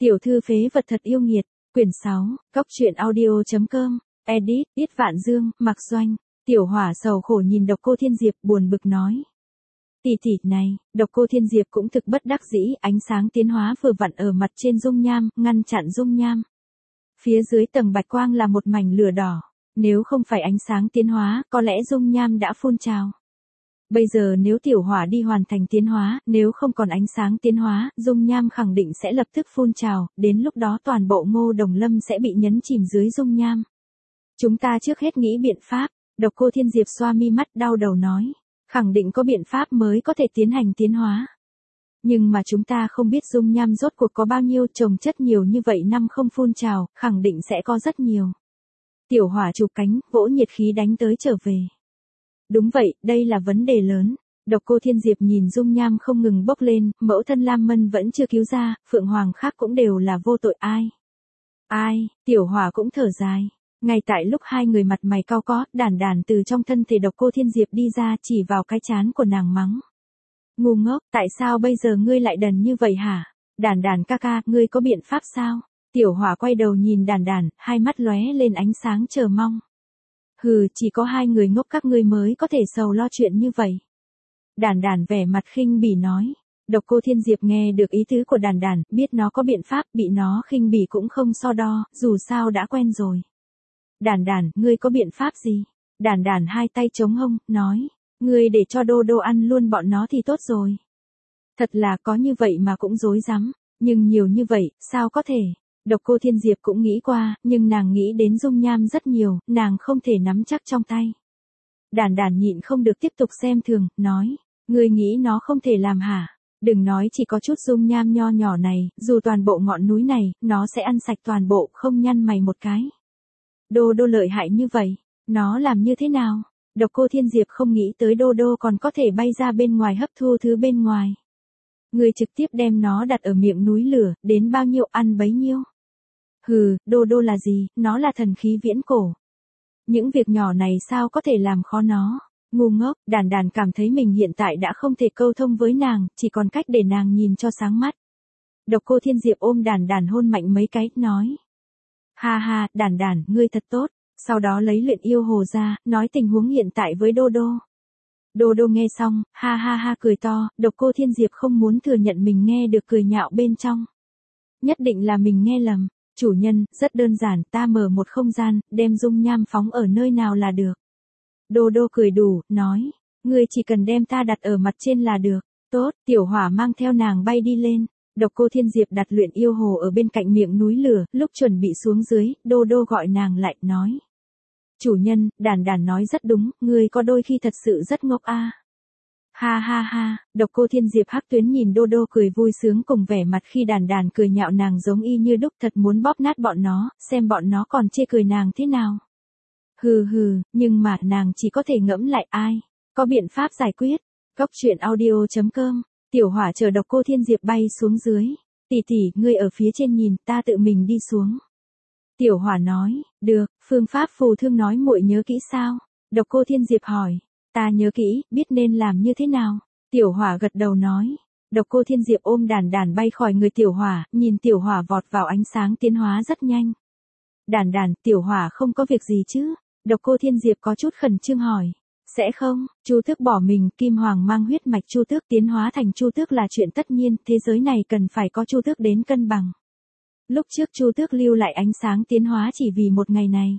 Tiểu thư phế vật thật yêu nghiệt, quyển 6, Cốc truyện audio.com, edit, Tiết Vạn Dương, Mặc Doanh. Tiểu Hỏa sầu khổ nhìn Độc Cô Thiên Diệp buồn bực nói. Tỷ tỷ này, Độc Cô Thiên Diệp cũng thực bất đắc dĩ, ánh sáng tiến hóa vừa vặn ở mặt trên dung nham, ngăn chặn dung nham. Phía dưới tầng bạch quang là một mảnh lửa đỏ, nếu không phải ánh sáng tiến hóa, có lẽ dung nham đã phun trào. Bây giờ nếu Tiểu Hỏa đi hoàn thành tiến hóa, nếu không còn ánh sáng tiến hóa, dung nham khẳng định sẽ lập tức phun trào, đến lúc đó toàn bộ Ngô Đồng Lâm sẽ bị nhấn chìm dưới dung nham. Chúng ta trước hết nghĩ biện pháp, Độc Cô Thiên Diệp xoa mi mắt đau đầu nói, khẳng định có biện pháp mới có thể tiến hành tiến hóa. Nhưng mà chúng ta không biết dung nham rốt cuộc có bao nhiêu, trồng chất nhiều như vậy năm không phun trào, khẳng định sẽ có rất nhiều. Tiểu Hỏa chụp cánh, vỗ nhiệt khí đánh tới trở về. Đúng vậy, đây là vấn đề lớn. Độc Cô Thiên Diệp nhìn dung nham không ngừng bốc lên, mẫu thân Lam Mân vẫn chưa cứu ra, Phượng Hoàng khác cũng đều là vô tội ai, Tiểu Hỏa cũng thở dài. Ngay tại lúc hai người mặt mày cau có, Đản Đản từ trong thân thể Độc Cô Thiên Diệp đi ra, chỉ vào cái trán của nàng mắng. Ngu ngốc, tại sao bây giờ ngươi lại đần như vậy hả? Đản Đản ca ca, ngươi có biện pháp sao? Tiểu Hỏa quay đầu nhìn Đản Đản, hai mắt lóe lên ánh sáng chờ mong. Hừ, chỉ có hai người ngốc các ngươi mới có thể sầu lo chuyện như vậy. Đản Đản vẻ mặt khinh bỉ nói. Độc Cô Thiên Diệp nghe được ý tứ của Đản Đản, biết nó có biện pháp, bị nó khinh bỉ cũng không so đo, dù sao đã quen rồi. Đản Đản, ngươi có biện pháp gì? Đản Đản hai tay chống hông, nói, ngươi để cho Đô Đô ăn luôn bọn nó thì tốt rồi. Thật là có như vậy mà cũng dối rắm, nhưng nhiều như vậy, sao có thể? Độc Cô Thiên Diệp cũng nghĩ qua, nhưng nàng nghĩ đến dung nham rất nhiều, nàng không thể nắm chắc trong tay. Đản Đản nhịn không được tiếp tục xem thường, nói, ngươi nghĩ nó không thể làm hả? Đừng nói chỉ có chút dung nham nho nhỏ này, dù toàn bộ ngọn núi này, nó sẽ ăn sạch toàn bộ, không nhăn mày một cái. Đô Đô lợi hại như vậy, nó làm như thế nào? Độc Cô Thiên Diệp không nghĩ tới Đô Đô còn có thể bay ra bên ngoài hấp thu thứ bên ngoài. Người trực tiếp đem nó đặt ở miệng núi lửa, đến bao nhiêu ăn bấy nhiêu. Hừ, Đô Đô là gì, nó là thần khí viễn cổ. Những việc nhỏ này sao có thể làm khó nó. Ngu ngốc, Đản Đản cảm thấy mình hiện tại đã không thể câu thông với nàng, chỉ còn cách để nàng nhìn cho sáng mắt. Độc Cô Thiên Diệp ôm Đản Đản hôn mạnh mấy cái, nói. Ha ha, Đản Đản, ngươi thật tốt. Sau đó lấy luyện yêu hồ ra, nói tình huống hiện tại với Đô Đô. Đô Đô nghe xong, ha ha ha cười to, Độc Cô Thiên Diệp không muốn thừa nhận mình nghe được cười nhạo bên trong. Nhất định là mình nghe lầm. Chủ nhân, rất đơn giản, ta mở một không gian, đem dung nham phóng ở nơi nào là được. Đô Đô cười đủ, nói, ngươi chỉ cần đem ta đặt ở mặt trên là được. Tốt, Tiểu Hỏa mang theo nàng bay đi lên. Độc Cô Thiên Diệp đặt luyện yêu hồ ở bên cạnh miệng núi lửa, lúc chuẩn bị xuống dưới, Đô Đô gọi nàng lại, nói. Chủ nhân, Đản Đản nói rất đúng, ngươi có đôi khi thật sự rất ngốc a. Ha ha ha, Độc Cô Thiên Diệp hắc tuyến nhìn Đô Đô cười vui sướng cùng vẻ mặt khi Đản Đản cười nhạo nàng giống y như đúc, thật muốn bóp nát bọn nó, xem bọn nó còn chê cười nàng thế nào. Hừ hừ, nhưng mà nàng chỉ có thể ngẫm lại ai, có biện pháp giải quyết. Cốc truyện audio.com, Tiểu Hỏa chờ Độc Cô Thiên Diệp bay xuống dưới. Tỷ tỷ, ngươi ở phía trên nhìn, ta tự mình đi xuống. Tiểu Hỏa nói, được, phương pháp phù thương nói muội nhớ kỹ sao? Độc Cô Thiên Diệp hỏi, ta nhớ kỹ, biết nên làm như thế nào? Tiểu Hỏa gật đầu nói. Độc Cô Thiên Diệp ôm Đản Đản bay khỏi người Tiểu Hỏa, nhìn Tiểu Hỏa vọt vào ánh sáng tiến hóa rất nhanh. Đản Đản, Tiểu Hỏa không có việc gì chứ? Độc Cô Thiên Diệp có chút khẩn trương hỏi. Sẽ không, Chu Tước bỏ mình, Kim Hoàng mang huyết mạch Chu Tước tiến hóa thành Chu Tước là chuyện tất nhiên, thế giới này cần phải có Chu Tước đến cân bằng. Lúc trước Chu Tước lưu lại ánh sáng tiến hóa chỉ vì một ngày này.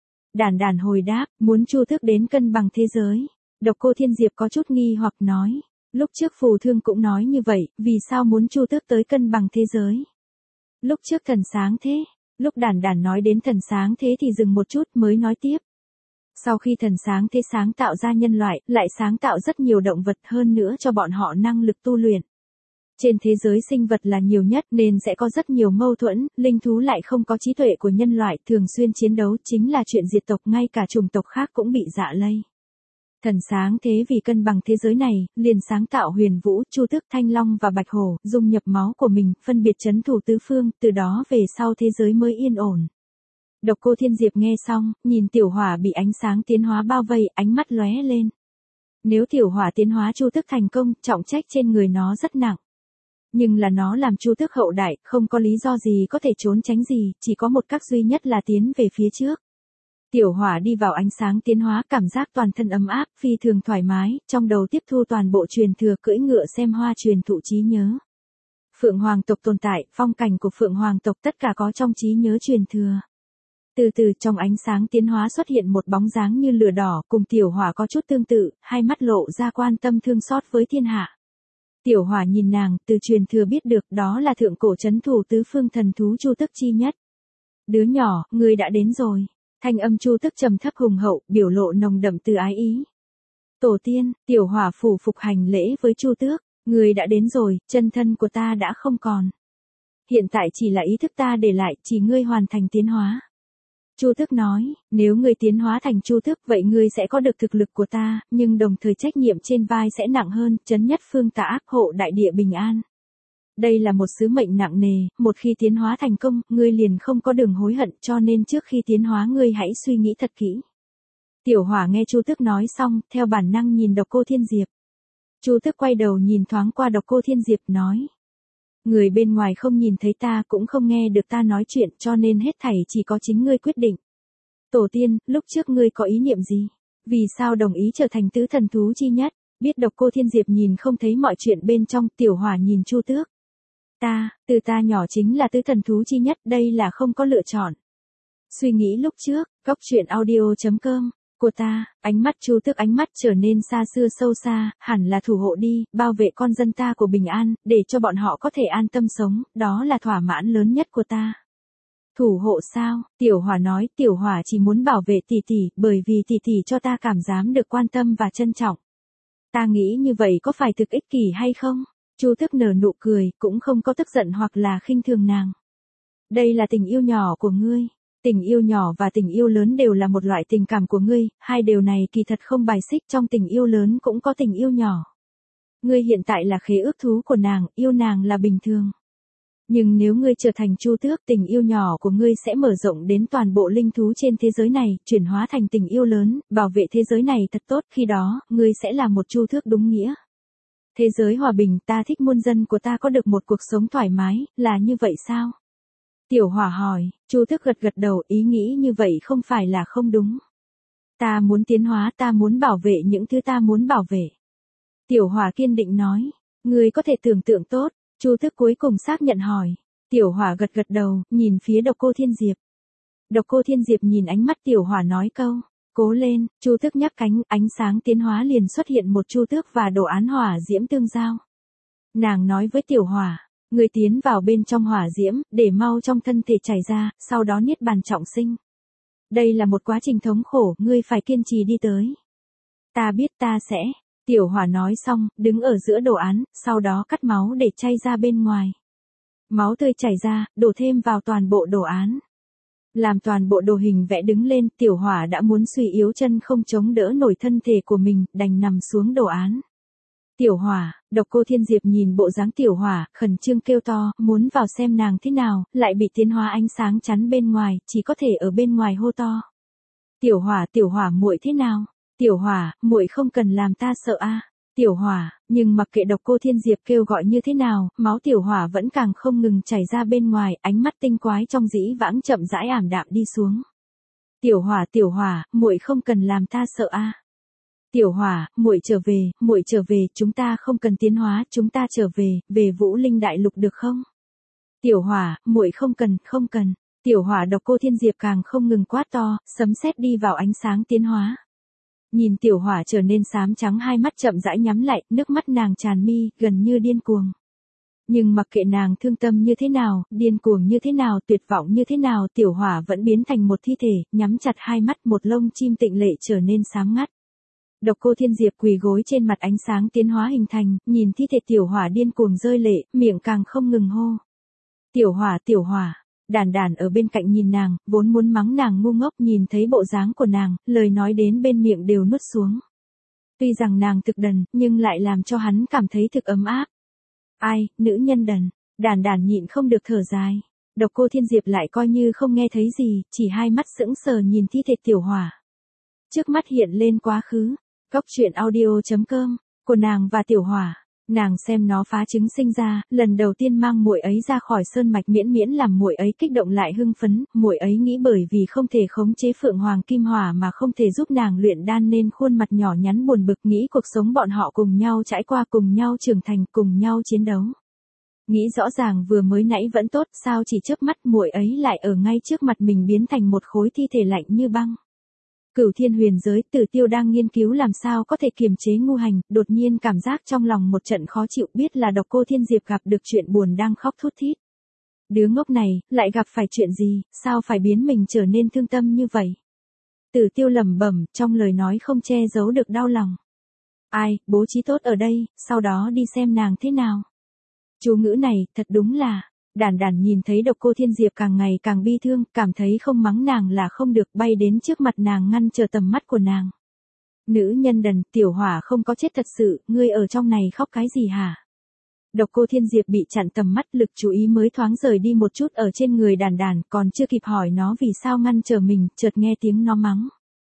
Đản Đản hồi đáp, muốn Chu Tước đến cân bằng thế giới. Độc Cô Thiên Diệp có chút nghi hoặc nói, lúc trước phù thương cũng nói như vậy, vì sao muốn Chu Tước tới cân bằng thế giới? Lúc trước thần sáng thế, lúc Đản Đản nói đến thần sáng thế thì dừng một chút mới nói tiếp. Sau khi thần sáng thế sáng tạo ra nhân loại, lại sáng tạo rất nhiều động vật hơn nữa cho bọn họ năng lực tu luyện. Trên thế giới sinh vật là nhiều nhất nên sẽ có rất nhiều mâu thuẫn, linh thú lại không có trí tuệ của nhân loại, thường xuyên chiến đấu chính là chuyện diệt tộc, ngay cả chủng tộc khác cũng bị dạ lây. Thần sáng thế vì cân bằng thế giới này, liền sáng tạo Huyền Vũ, Chu Tước, Thanh Long và Bạch Hổ, dung nhập máu của mình, phân biệt trấn thủ tứ phương, từ đó về sau thế giới mới yên ổn. Độc Cô Thiên Diệp nghe xong, nhìn Tiểu Hỏa bị ánh sáng tiến hóa bao vây, ánh mắt lóe lên. Nếu Tiểu Hỏa tiến hóa Chu Tước thành công, trọng trách trên người nó rất nặng. Nhưng là nó làm Chu Tước hậu đại, không có lý do gì có thể trốn tránh gì, chỉ có một cách duy nhất là tiến về phía trước. Tiểu Hỏa đi vào ánh sáng tiến hóa, cảm giác toàn thân ấm áp, phi thường thoải mái, trong đầu tiếp thu toàn bộ truyền thừa, cưỡi ngựa xem hoa truyền thụ trí nhớ. Phượng Hoàng tộc tồn tại, phong cảnh của Phượng Hoàng tộc tất cả có trong trí nhớ truyền thừa. Từ từ trong ánh sáng tiến hóa xuất hiện một bóng dáng như lửa đỏ, cùng Tiểu Hỏa có chút tương tự, hai mắt lộ ra quan tâm thương xót với thiên hạ. Tiểu Hỏa nhìn nàng, từ truyền thừa biết được đó là thượng cổ trấn thủ tứ phương thần thú Chu Tước chi nhất. Đứa nhỏ, ngươi đã đến rồi. Thanh âm Chu Tước trầm thấp hùng hậu, biểu lộ nồng đậm từ ái ý. Tổ tiên, Tiểu Hỏa phủ phục hành lễ với Chu Tước, ngươi đã đến rồi, chân thân của ta đã không còn. Hiện tại chỉ là ý thức ta để lại, chỉ ngươi hoàn thành tiến hóa. Chu Tước nói, nếu ngươi tiến hóa thành Chu Tước vậy ngươi sẽ có được thực lực của ta, nhưng đồng thời trách nhiệm trên vai sẽ nặng hơn, trấn nhất phương tà ác, hộ đại địa bình an. Đây là một sứ mệnh nặng nề, một khi tiến hóa thành công, ngươi liền không có đường hối hận, cho nên trước khi tiến hóa ngươi hãy suy nghĩ thật kỹ. Tiểu Hỏa nghe Chu Tước nói xong, theo bản năng nhìn Độc Cô Thiên Diệp. Chu Tước quay đầu nhìn thoáng qua Độc Cô Thiên Diệp nói. Người bên ngoài không nhìn thấy ta cũng không nghe được ta nói chuyện, cho nên hết thảy chỉ có chính ngươi quyết định. Tổ tiên, lúc trước ngươi có ý niệm gì? Vì sao đồng ý trở thành tứ thần thú chi nhất? Biết Độc Cô Thiên Diệp nhìn không thấy mọi chuyện bên trong, Tiểu Hỏa nhìn Chu Tước. Từ ta nhỏ chính là tứ thần thú chi nhất, đây là không có lựa chọn. Suy nghĩ lúc trước, góc truyện audio.com, của ta, ánh mắt Chu Tước ánh mắt trở nên xa xưa sâu xa, hẳn là thủ hộ đi, bảo vệ con dân ta của bình an, để cho bọn họ có thể an tâm sống, đó là thỏa mãn lớn nhất của ta. Thủ hộ sao? Tiểu Hỏa nói, Tiểu Hỏa chỉ muốn bảo vệ tỷ tỷ, bởi vì tỷ tỷ cho ta cảm giác được quan tâm và trân trọng. Ta nghĩ như vậy có phải thực ích kỷ hay không? Chu Tước nở nụ cười, cũng không có tức giận hoặc là khinh thường nàng. Đây là tình yêu nhỏ của ngươi. Tình yêu nhỏ và tình yêu lớn đều là một loại tình cảm của ngươi, hai điều này kỳ thật không bài xích, trong tình yêu lớn cũng có tình yêu nhỏ. Ngươi hiện tại là khế ước thú của nàng, yêu nàng là bình thường. Nhưng nếu ngươi trở thành Chu Tước, tình yêu nhỏ của ngươi sẽ mở rộng đến toàn bộ linh thú trên thế giới này, chuyển hóa thành tình yêu lớn, bảo vệ thế giới này thật tốt, khi đó, ngươi sẽ là một Chu Tước đúng nghĩa. Thế giới hòa bình, ta thích muôn dân của ta có được một cuộc sống thoải mái, là như vậy sao? Tiểu Hỏa hỏi, Chu Tước gật gật đầu, ý nghĩ như vậy không phải là không đúng. Ta muốn tiến hóa, ta muốn bảo vệ những thứ ta muốn bảo vệ. Tiểu Hỏa kiên định nói, ngươi có thể tưởng tượng tốt, Chu Tước cuối cùng xác nhận hỏi. Tiểu Hỏa gật gật đầu, nhìn phía Độc Cô Thiên Diệp. Độc Cô Thiên Diệp nhìn ánh mắt Tiểu Hỏa nói câu, cố lên, Chu Tước nhấp cánh, ánh sáng tiến hóa liền xuất hiện một Chu Tước và đồ án hỏa diễm tương giao. Nàng nói với Tiểu Hỏa, ngươi tiến vào bên trong hỏa diễm, để mau trong thân thể chảy ra, sau đó niết bàn trọng sinh. Đây là một quá trình thống khổ, ngươi phải kiên trì đi tới. Ta biết ta sẽ. Tiểu Hỏa nói xong, đứng ở giữa đồ án, sau đó cắt máu để chay ra bên ngoài. Máu tươi chảy ra, đổ thêm vào toàn bộ đồ án. Làm toàn bộ đồ hình vẽ đứng lên, Tiểu Hỏa đã muốn suy yếu chân không chống đỡ nổi thân thể của mình, đành nằm xuống đồ án. Tiểu Hỏa, Độc Cô Thiên Diệp nhìn bộ dáng Tiểu Hỏa, khẩn trương kêu to, muốn vào xem nàng thế nào, lại bị tiến hóa ánh sáng chắn bên ngoài, chỉ có thể ở bên ngoài hô to. Tiểu Hỏa muội thế nào? Tiểu Hỏa, muội không cần làm ta sợ a. Tiểu Hỏa, nhưng mặc kệ Độc Cô Thiên Diệp kêu gọi như thế nào, máu Tiểu Hỏa vẫn càng không ngừng chảy ra bên ngoài, ánh mắt tinh quái trong dĩ vãng chậm rãi ảm đạm đi xuống. Tiểu Hỏa, muội không cần làm ta sợ a. Tiểu Hỏa, muội trở về, chúng ta không cần tiến hóa, chúng ta trở về Vũ Linh Đại Lục được không? Tiểu Hỏa, muội không cần. Tiểu Hỏa Độc Cô Thiên Diệp càng không ngừng quát to, sấm sét đi vào ánh sáng tiến hóa. Nhìn Tiểu Hỏa trở nên xám trắng, hai mắt chậm rãi nhắm lại, nước mắt nàng tràn mi, gần như điên cuồng. Nhưng mặc kệ nàng thương tâm như thế nào, điên cuồng như thế nào, tuyệt vọng như thế nào, Tiểu Hỏa vẫn biến thành một thi thể, nhắm chặt hai mắt, một lông chim tịnh lệ trở nên sáng ngắt. Độc Cô Thiên Diệp quỳ gối trên mặt ánh sáng tiến hóa hình thành, nhìn thi thể Tiểu Hỏa điên cuồng rơi lệ, miệng càng không ngừng hô. Tiểu Hỏa. Đàn Đàn ở bên cạnh nhìn nàng, vốn muốn mắng nàng ngu ngốc, nhìn thấy bộ dáng của nàng, lời nói đến bên miệng đều nuốt xuống. Tuy rằng nàng thực đần, nhưng lại làm cho hắn cảm thấy thực ấm áp. Ai, nữ nhân đần. Đàn Đàn nhịn không được thở dài. Độc Cô Thiên Diệp lại coi như không nghe thấy gì, chỉ hai mắt sững sờ nhìn thi thể Tiểu Hỏa. Trước mắt hiện lên quá khứ. Góc truyện audio.com, của nàng và Tiểu Hỏa. Nàng xem nó phá trứng sinh ra, lần đầu tiên mang muội ấy ra khỏi sơn mạch miễn miễn làm muội ấy kích động lại hưng phấn, muội ấy nghĩ bởi vì không thể khống chế Phượng Hoàng Kim Hỏa mà không thể giúp nàng luyện đan nên khuôn mặt nhỏ nhắn buồn bực, nghĩ cuộc sống bọn họ cùng nhau trải qua, cùng nhau trưởng thành, cùng nhau chiến đấu. Nghĩ rõ ràng vừa mới nãy vẫn tốt, sao chỉ chớp mắt muội ấy lại ở ngay trước mặt mình biến thành một khối thi thể lạnh như băng. Cửu Thiên Huyền Giới, Tử Tiêu đang nghiên cứu làm sao có thể kiềm chế ngu hành, đột nhiên cảm giác trong lòng một trận khó chịu, biết là Độc Cô Thiên Diệp gặp được chuyện buồn đang khóc thút thít. Đứa ngốc này, lại gặp phải chuyện gì, sao phải biến mình trở nên thương tâm như vậy? Tử Tiêu lẩm bẩm, trong lời nói không che giấu được đau lòng. Ai, bố trí tốt ở đây, sau đó đi xem nàng thế nào. Chú ngữ này, thật đúng là... Đản Đản nhìn thấy Độc Cô Thiên Diệp càng ngày càng bi thương, cảm thấy không mắng nàng là không được, bay đến trước mặt nàng ngăn trở tầm mắt của nàng. Nữ nhân đần, Tiểu Hỏa không có chết thật sự, ngươi ở trong này khóc cái gì hả? Độc Cô Thiên Diệp bị chặn tầm mắt, lực chú ý mới thoáng rời đi một chút ở trên người Đản Đản, còn chưa kịp hỏi nó vì sao ngăn trở mình, chợt nghe tiếng nó mắng.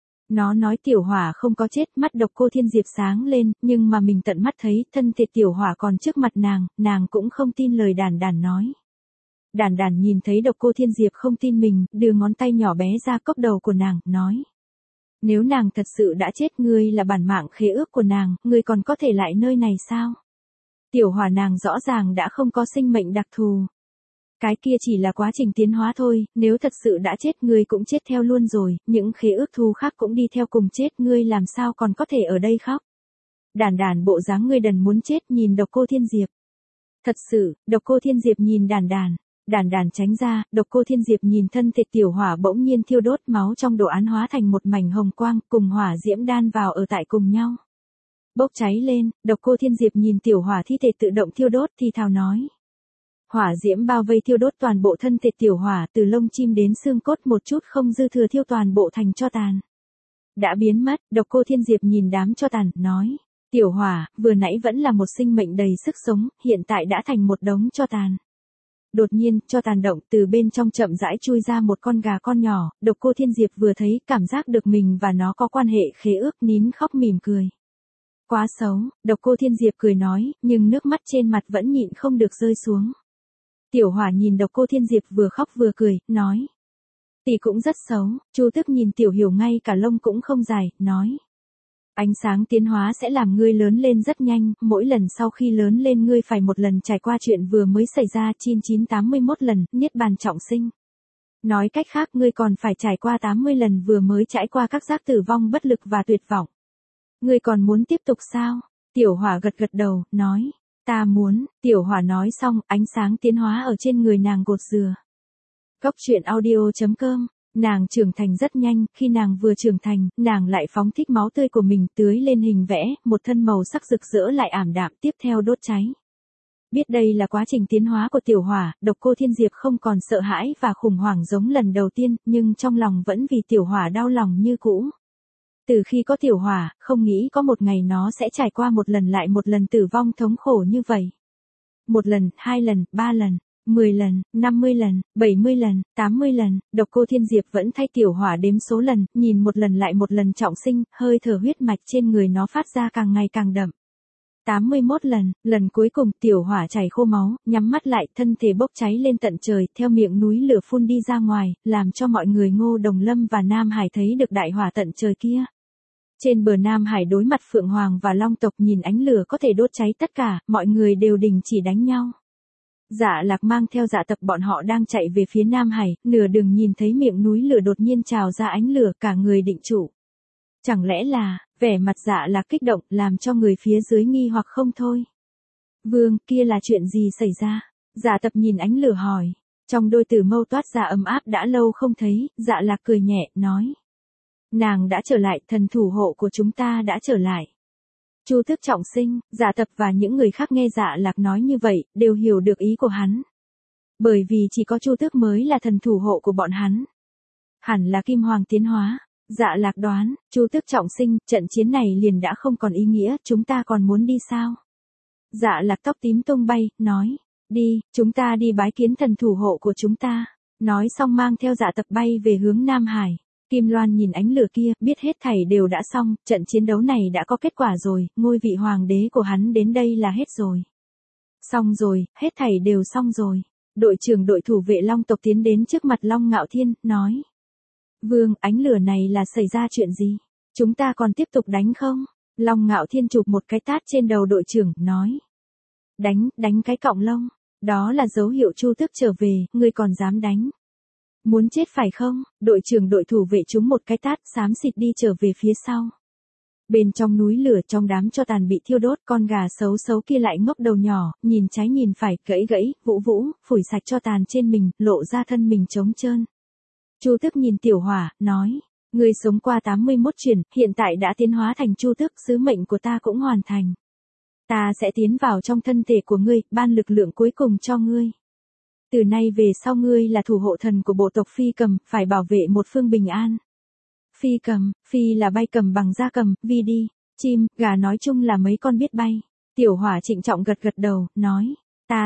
Nó nói Tiểu Hỏa không có chết, mắt Độc Cô Thiên Diệp sáng lên, nhưng mà mình tận mắt thấy, thân thể Tiểu Hỏa còn trước mặt nàng cũng không tin lời Đản Đản nói. Đản Đản nhìn thấy Độc Cô Thiên Diệp không tin mình, đưa ngón tay nhỏ bé ra cốc đầu của nàng, nói. Nếu nàng thật sự đã chết, ngươi là bản mạng khế ước của nàng, ngươi còn có thể lại nơi này sao? Tiểu Hỏa nàng rõ ràng đã không có sinh mệnh đặc thù. Cái kia chỉ là quá trình tiến hóa thôi, nếu thật sự đã chết ngươi cũng chết theo luôn rồi, những khế ước thù khác cũng đi theo cùng chết, ngươi làm sao còn có thể ở đây khóc? Đản Đản bộ dáng ngươi đần muốn chết nhìn Độc Cô Thiên Diệp. Thật sự, Độc Cô Thiên Diệp nhìn Đản Đản. Đản Đản tránh ra, Độc Cô Thiên Diệp nhìn thân thể Tiểu Hỏa bỗng nhiên thiêu đốt, máu trong đồ án hóa thành một mảnh hồng quang, cùng hỏa diễm đan vào ở tại cùng nhau. Bốc cháy lên, Độc Cô Thiên Diệp nhìn Tiểu Hỏa thi thể tự động thiêu đốt thì thào nói. Hỏa diễm bao vây thiêu đốt toàn bộ thân thể Tiểu Hỏa, từ lông chim đến xương cốt một chút không dư thừa, thiêu toàn bộ thành tro tàn. Đã biến mất, Độc Cô Thiên Diệp nhìn đám tro tàn, nói. Tiểu Hỏa, vừa nãy vẫn là một sinh mệnh đầy sức sống, hiện tại đã thành một đống tro tàn. Đột nhiên, cho tàn động, từ bên trong chậm rãi chui ra một con gà con nhỏ, Độc Cô Thiên Diệp vừa thấy, cảm giác được mình và nó có quan hệ khế ước, nín khóc mỉm cười. Quá xấu, Độc Cô Thiên Diệp cười nói, nhưng nước mắt trên mặt vẫn nhịn không được rơi xuống. Tiểu Hỏa nhìn Độc Cô Thiên Diệp vừa khóc vừa cười, nói. Tỷ cũng rất xấu, Chu Tức nhìn Tiểu Hiểu ngay cả lông cũng không dài, nói. Ánh sáng tiến hóa sẽ làm ngươi lớn lên rất nhanh, mỗi lần sau khi lớn lên ngươi phải một lần trải qua chuyện vừa mới xảy ra 9981 lần, niết bàn trọng sinh. Nói cách khác ngươi còn phải trải qua 80 lần vừa mới trải qua các giác tử vong bất lực và tuyệt vọng. Ngươi còn muốn tiếp tục sao? Tiểu Hỏa gật gật đầu, nói. Ta muốn, Tiểu Hỏa nói xong, ánh sáng tiến hóa ở trên người nàng gột rửa. Cốc truyện audio.com. Nàng trưởng thành rất nhanh, khi nàng vừa trưởng thành, nàng lại phóng thích máu tươi của mình tưới lên hình vẽ, một thân màu sắc rực rỡ lại ảm đạm, tiếp theo đốt cháy. Biết đây là quá trình tiến hóa của Tiểu Hỏa, Độc Cô Thiên Diệp không còn sợ hãi và khủng hoảng giống lần đầu tiên, nhưng trong lòng vẫn vì Tiểu Hỏa đau lòng như cũ. Từ khi có Tiểu Hỏa, không nghĩ có một ngày nó sẽ trải qua một lần lại một lần tử vong thống khổ như vậy. Một lần, 2 lần, 3 lần. 10 lần, 50 lần, 70 lần, 80 lần, Độc Cô Thiên Diệp vẫn thay Tiểu Hỏa đếm số lần, nhìn một lần lại một lần trọng sinh, hơi thở huyết mạch trên người nó phát ra càng ngày càng đậm. 81 lần, lần cuối cùng Tiểu Hỏa chảy khô máu, nhắm mắt lại, thân thể bốc cháy lên tận trời, theo miệng núi lửa phun đi ra ngoài, làm cho mọi người Ngô Đồng Lâm và Nam Hải thấy được đại hỏa tận trời kia. Trên bờ Nam Hải đối mặt Phượng Hoàng và Long tộc nhìn ánh lửa có thể đốt cháy tất cả, mọi người đều đình chỉ đánh nhau. Dạ Lạc mang theo Dạ Tập bọn họ đang chạy về phía Nam Hải, nửa đường nhìn thấy miệng núi lửa đột nhiên trào ra ánh lửa, cả người định trụ. Chẳng lẽ là, vẻ mặt Dạ Lạc kích động, làm cho người phía dưới nghi hoặc không thôi. Vương, kia là chuyện gì xảy ra? Dạ Tập nhìn ánh lửa hỏi. Trong đôi tử mâu toát ra ấm áp đã lâu không thấy, Dạ Lạc cười nhẹ, nói. Nàng đã trở lại, thần thủ hộ của chúng ta đã trở lại. Chu Tước trọng sinh, Dạ Tập và những người khác nghe Dạ Lạc nói như vậy, đều hiểu được ý của hắn. Bởi vì chỉ có Chu Tước mới là thần thủ hộ của bọn hắn. Hẳn là Kim Hoàng tiến hóa. Dạ Lạc đoán, Chu Tước trọng sinh, trận chiến này liền đã không còn ý nghĩa, chúng ta còn muốn đi sao? Dạ Lạc tóc tím tung bay, nói, đi, chúng ta đi bái kiến thần thủ hộ của chúng ta. Nói xong mang theo Dạ Tập bay về hướng Nam Hải. Kim Loan nhìn ánh lửa kia, biết hết thảy đều đã xong, trận chiến đấu này đã có kết quả rồi, ngôi vị hoàng đế của hắn đến đây là hết rồi. Xong rồi, hết thảy đều xong rồi. Đội trưởng đội thủ vệ Long tộc tiến đến trước mặt Long Ngạo Thiên, nói. Vương, ánh lửa này là xảy ra chuyện gì? Chúng ta còn tiếp tục đánh không? Long Ngạo Thiên chụp một cái tát trên đầu đội trưởng, nói. Đánh cái cọng lông. Đó là dấu hiệu Chu Tước trở về, ngươi còn dám đánh. Muốn chết phải không? Đội trưởng đội thủ vệ trúng một cái tát, xám xịt đi trở về phía sau. Bên trong núi lửa trong đám tro tàn bị thiêu đốt, con gà xấu xấu kia lại ngóc đầu nhỏ, nhìn trái nhìn phải, gãy, vũ, phủi sạch tro tàn trên mình, lộ ra thân mình trống trơn. Chu Tước nhìn Tiểu Hỏa, nói, ngươi sống qua 81 chuyển, hiện tại đã tiến hóa thành Chu Tước, sứ mệnh của ta cũng hoàn thành. Ta sẽ tiến vào trong thân thể của ngươi, ban lực lượng cuối cùng cho ngươi. Từ nay về sau ngươi là thủ hộ thần của bộ tộc Phi Cầm, phải bảo vệ một phương bình an. Phi Cầm, Phi là bay cầm bằng da cầm, vi đi, chim, gà nói chung là mấy con biết bay. Tiểu Hỏa trịnh trọng gật đầu, nói, ta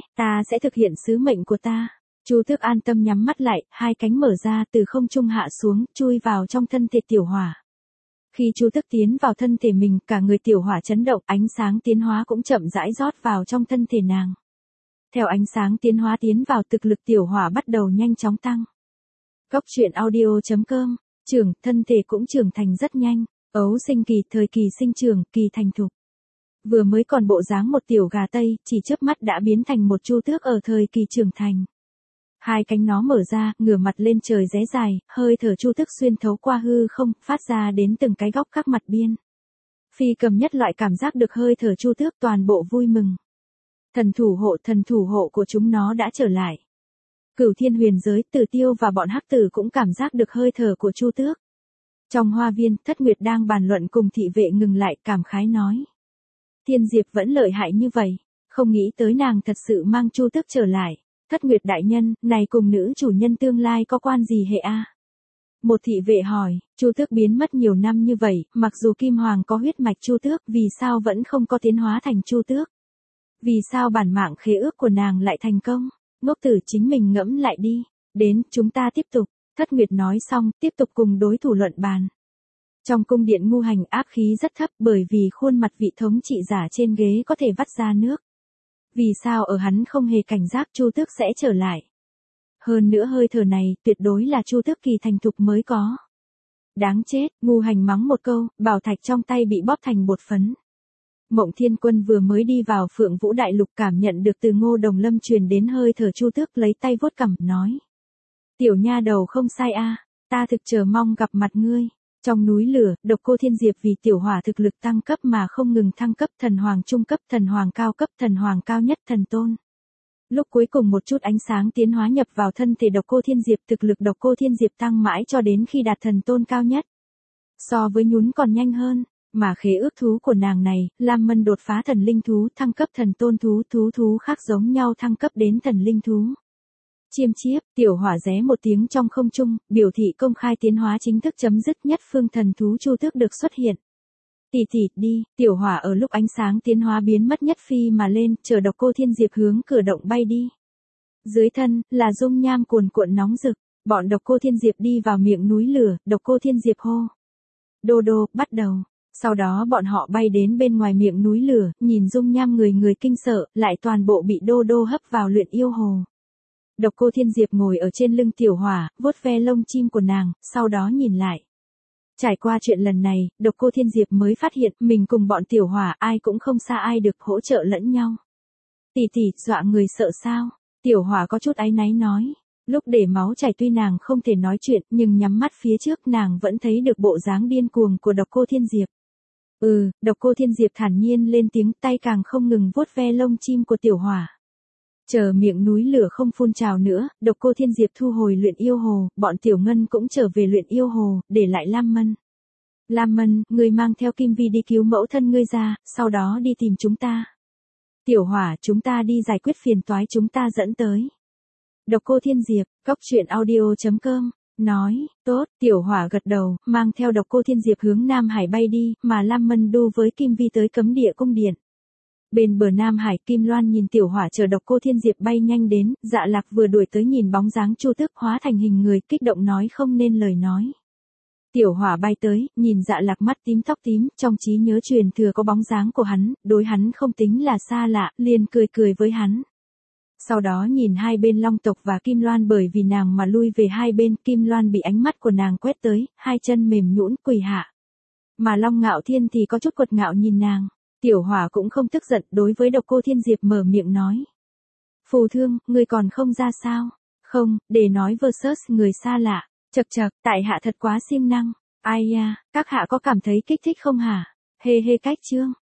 sẽ thực hiện sứ mệnh của ta. Chu Tước an tâm nhắm mắt lại, hai cánh mở ra từ không trung hạ xuống, chui vào trong thân thể Tiểu Hỏa. Khi Chu Tước tiến vào thân thể mình, cả người Tiểu Hỏa chấn động, ánh sáng tiến hóa cũng chậm rãi rót vào trong thân thể nàng. Theo ánh sáng tiến hóa tiến vào, thực lực Tiểu Hỏa bắt đầu nhanh chóng tăng. Cốc truyện audio.com, thân thể cũng trưởng thành rất nhanh, ấu sinh kỳ, thời kỳ sinh trưởng, kỳ thành thục. Vừa mới còn bộ dáng một tiểu gà Tây, chỉ chớp mắt đã biến thành một Chu Tước ở thời kỳ trưởng thành. Hai cánh nó mở ra, ngửa mặt lên trời rẽ dài, hơi thở Chu Tước xuyên thấu qua hư không, phát ra đến từng cái góc các mặt biên. Phi Cầm nhất loại cảm giác được hơi thở Chu Tước, toàn bộ vui mừng. Thần thủ hộ của chúng nó đã trở lại. Cửu Thiên Huyền giới, Tử Tiêu và bọn hắc tử cũng cảm giác được hơi thở của Chu Tước. Trong hoa viên, Thất Nguyệt đang bàn luận cùng thị vệ ngừng lại, cảm khái nói. Thiên Diệp vẫn lợi hại như vậy, không nghĩ tới nàng thật sự mang Chu Tước trở lại. Thất Nguyệt đại nhân, này cùng nữ chủ nhân tương lai có quan gì hệ a? Một thị vệ hỏi, Chu Tước biến mất nhiều năm như vậy, mặc dù Kim Hoàng có huyết mạch Chu Tước, vì sao vẫn không có tiến hóa thành Chu Tước? Vì sao bản mạng khế ước của nàng lại thành công? Ngốc tử chính mình ngẫm lại đi. Đến, chúng ta tiếp tục. Thất Nguyệt nói xong, tiếp tục cùng đối thủ luận bàn. Trong cung điện Ngu Hành áp khí rất thấp bởi vì khuôn mặt vị thống trị giả trên ghế có thể vắt ra nước. Vì sao ở hắn không hề cảnh giác Chu Tước sẽ trở lại? Hơn nữa hơi thở này tuyệt đối là Chu Tước kỳ thành thục mới có. Đáng chết, Ngu Hành mắng một câu, bảo thạch trong tay bị bóp thành bột phấn. Mộng Thiên Quân vừa mới đi vào Phượng Vũ Đại Lục, cảm nhận được từ Ngô Đồng Lâm truyền đến hơi thở Chu Tước, lấy tay vuốt cằm, nói. Tiểu nha đầu không sai a, ta thực chờ mong gặp mặt ngươi. Trong núi lửa, Độc Cô Thiên Diệp vì Tiểu Hỏa thực lực tăng cấp mà không ngừng thăng cấp, thần hoàng trung cấp, thần hoàng cao cấp, thần hoàng cao nhất, thần tôn. Lúc cuối cùng một chút ánh sáng tiến hóa nhập vào thân thể Độc Cô Thiên Diệp, thực lực Độc Cô Thiên Diệp tăng mãi cho đến khi đạt thần tôn cao nhất. So với nhún còn nhanh hơn. Mà khế ước thú của nàng này, Lam Mân đột phá thần linh thú, thăng cấp thần tôn thú, thú khác giống nhau thăng cấp đến thần linh thú. Chiêm chiếp, Tiểu Hỏa ré một tiếng trong không trung, biểu thị công khai tiến hóa chính thức chấm dứt, nhất phương thần thú Chu Tước được xuất hiện. Tỷ đi, Tiểu Hỏa ở lúc ánh sáng tiến hóa biến mất nhất phi mà lên, chờ Độc Cô Thiên Diệp hướng cửa động bay đi. Dưới thân, là dung nham cuồn cuộn nóng rực, bọn Độc Cô Thiên Diệp đi vào miệng núi lửa, Độc Cô Thiên Diệp hô. Đô, bắt đầu. Sau đó bọn họ bay đến bên ngoài miệng núi lửa, nhìn dung nham người kinh sợ, lại toàn bộ bị Đô hấp vào luyện yêu hồ. Độc Cô Thiên Diệp ngồi ở trên lưng Tiểu Hỏa, vuốt ve lông chim của nàng, sau đó nhìn lại. Trải qua chuyện lần này, Độc Cô Thiên Diệp mới phát hiện mình cùng bọn Tiểu Hỏa ai cũng không xa ai được, hỗ trợ lẫn nhau. Tỷ, dọa người sợ sao? Tiểu Hỏa có chút áy náy nói. Lúc để máu chảy tuy nàng không thể nói chuyện, nhưng nhắm mắt phía trước nàng vẫn thấy được bộ dáng điên cuồng của Độc Cô Thiên Diệp. Độc Cô Thiên Diệp thản nhiên lên tiếng, tay càng không ngừng vuốt ve lông chim của Tiểu Hỏa. Chờ miệng núi lửa không phun trào nữa, Độc Cô Thiên Diệp thu hồi luyện yêu hồ, bọn Tiểu Ngân cũng trở về luyện yêu hồ, để lại Lam Mân. Lam Mân, ngươi mang theo Kim Vi đi cứu mẫu thân ngươi ra, sau đó đi tìm chúng ta. Tiểu Hỏa, chúng ta đi giải quyết phiền toái chúng ta dẫn tới. Độc Cô Thiên Diệp, cốc truyện audio.com, nói, tốt, Tiểu Hỏa gật đầu, mang theo Độc Cô Thiên Diệp hướng Nam Hải bay đi, mà Lam Mân đu với Kim Vi tới cấm địa cung điện. Bên bờ Nam Hải, Kim Loan nhìn Tiểu Hỏa chờ Độc Cô Thiên Diệp bay nhanh đến, Dạ Lạc vừa đuổi tới nhìn bóng dáng Chu Tước hóa thành hình người, kích động nói không nên lời nói. Tiểu Hỏa bay tới, nhìn Dạ Lạc mắt tím tóc tím, trong trí nhớ truyền thừa có bóng dáng của hắn, đối hắn không tính là xa lạ, liền cười cười với hắn. Sau đó nhìn hai bên Long tộc và Kim Loan bởi vì nàng mà lui về hai bên, Kim Loan bị ánh mắt của nàng quét tới, hai chân mềm nhũn quỳ hạ. Mà Long Ngạo Thiên thì có chút quật ngạo nhìn nàng. Tiểu Hỏa cũng không tức giận, đối với Độc Cô Thiên Diệp mở miệng nói. Phù Thương, ngươi còn không ra sao? Không, để nói versus người xa lạ. Chậc chậc, tại hạ thật quá siêng năng. Ai ya, các hạ có cảm thấy kích thích không hả? Hê hê cách chương.